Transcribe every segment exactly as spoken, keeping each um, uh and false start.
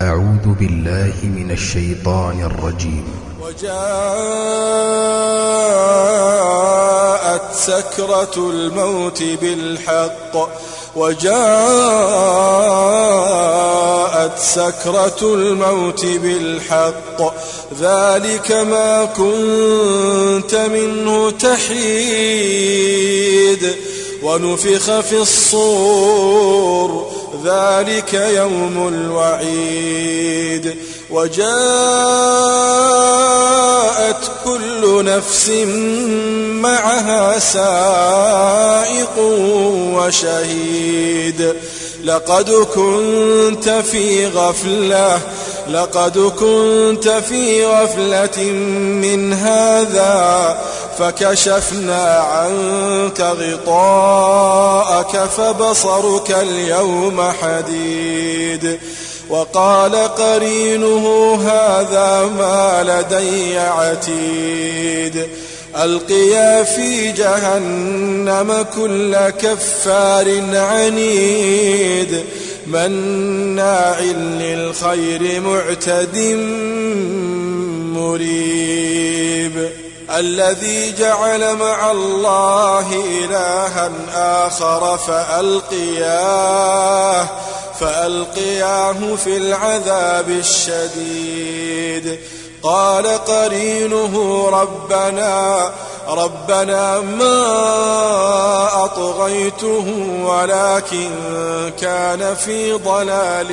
أعوذ بالله من الشيطان الرجيم. وجاءت سكرة الموت بالحق وجاءت سكرة الموت بالحق ذلك ما كنت منه تحيد ونفخ في الصور ذلك يوم الوعيد وجاءت كل نفس معها سائق وشهيد لقد كنت في غفلة لقد كنت في غفلة من هذا فكشفنا عنك غطاءك فبصرك اليوم حديد وقال قرينه هذا ما لدي عتيد ألقيا في جهنم كل كفار عنيد مناع للخير معتد مريب الذي جعل مع الله إلها آخر فألقياه فألقياه في العذاب الشديد قال قرينه ربنا ربنا ما أطغيته ولكن كان في ضلال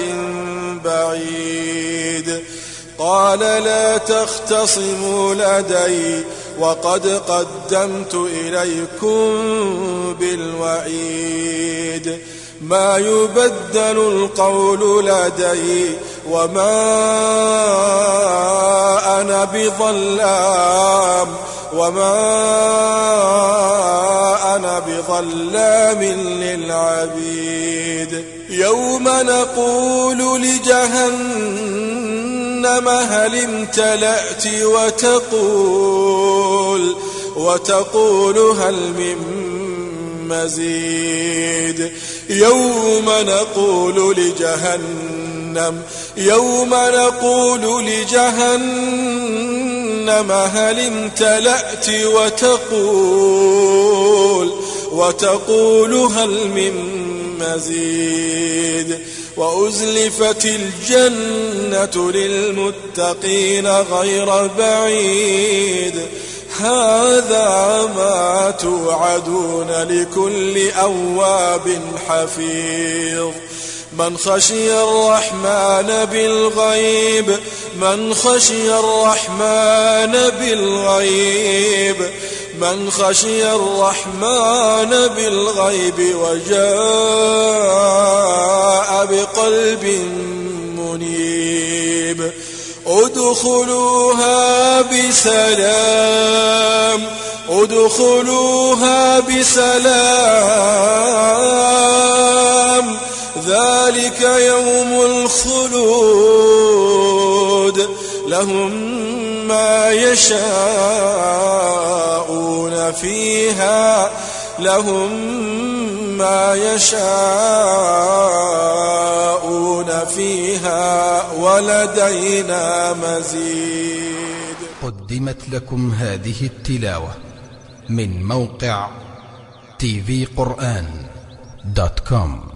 بعيد قال لا تختصموا لدي وقد قدمت إليكم بالوعيد ما يبدل القول لدي وما أنا بظلام وما أنا بظلام للعبيد يوم نقول لجهنم هل امتلأت وتقول وتقول هل من مزيد يوم نقول لجهنم يوم نقول لجهنم هل امتلأت وتقول وتقول هل من مزيد وأزلفت الجنة للمتقين غير بعيد هذا ما توعدون لكل أواب حفيظ من خشي الرحمن بالغيب من خشي الرحمن بالغيب من خشي الرحمن بالغيب وجاء بقلب منيب ادخلوها بسلام ادخلوها بسلام ذلك يوم الخلود لهم ما يشاءون فيها لهم ما يشاءون فيها ولدينا مزيد. قدمت لكم هذه التلاوة من موقع تي في قرآن دوت كوم.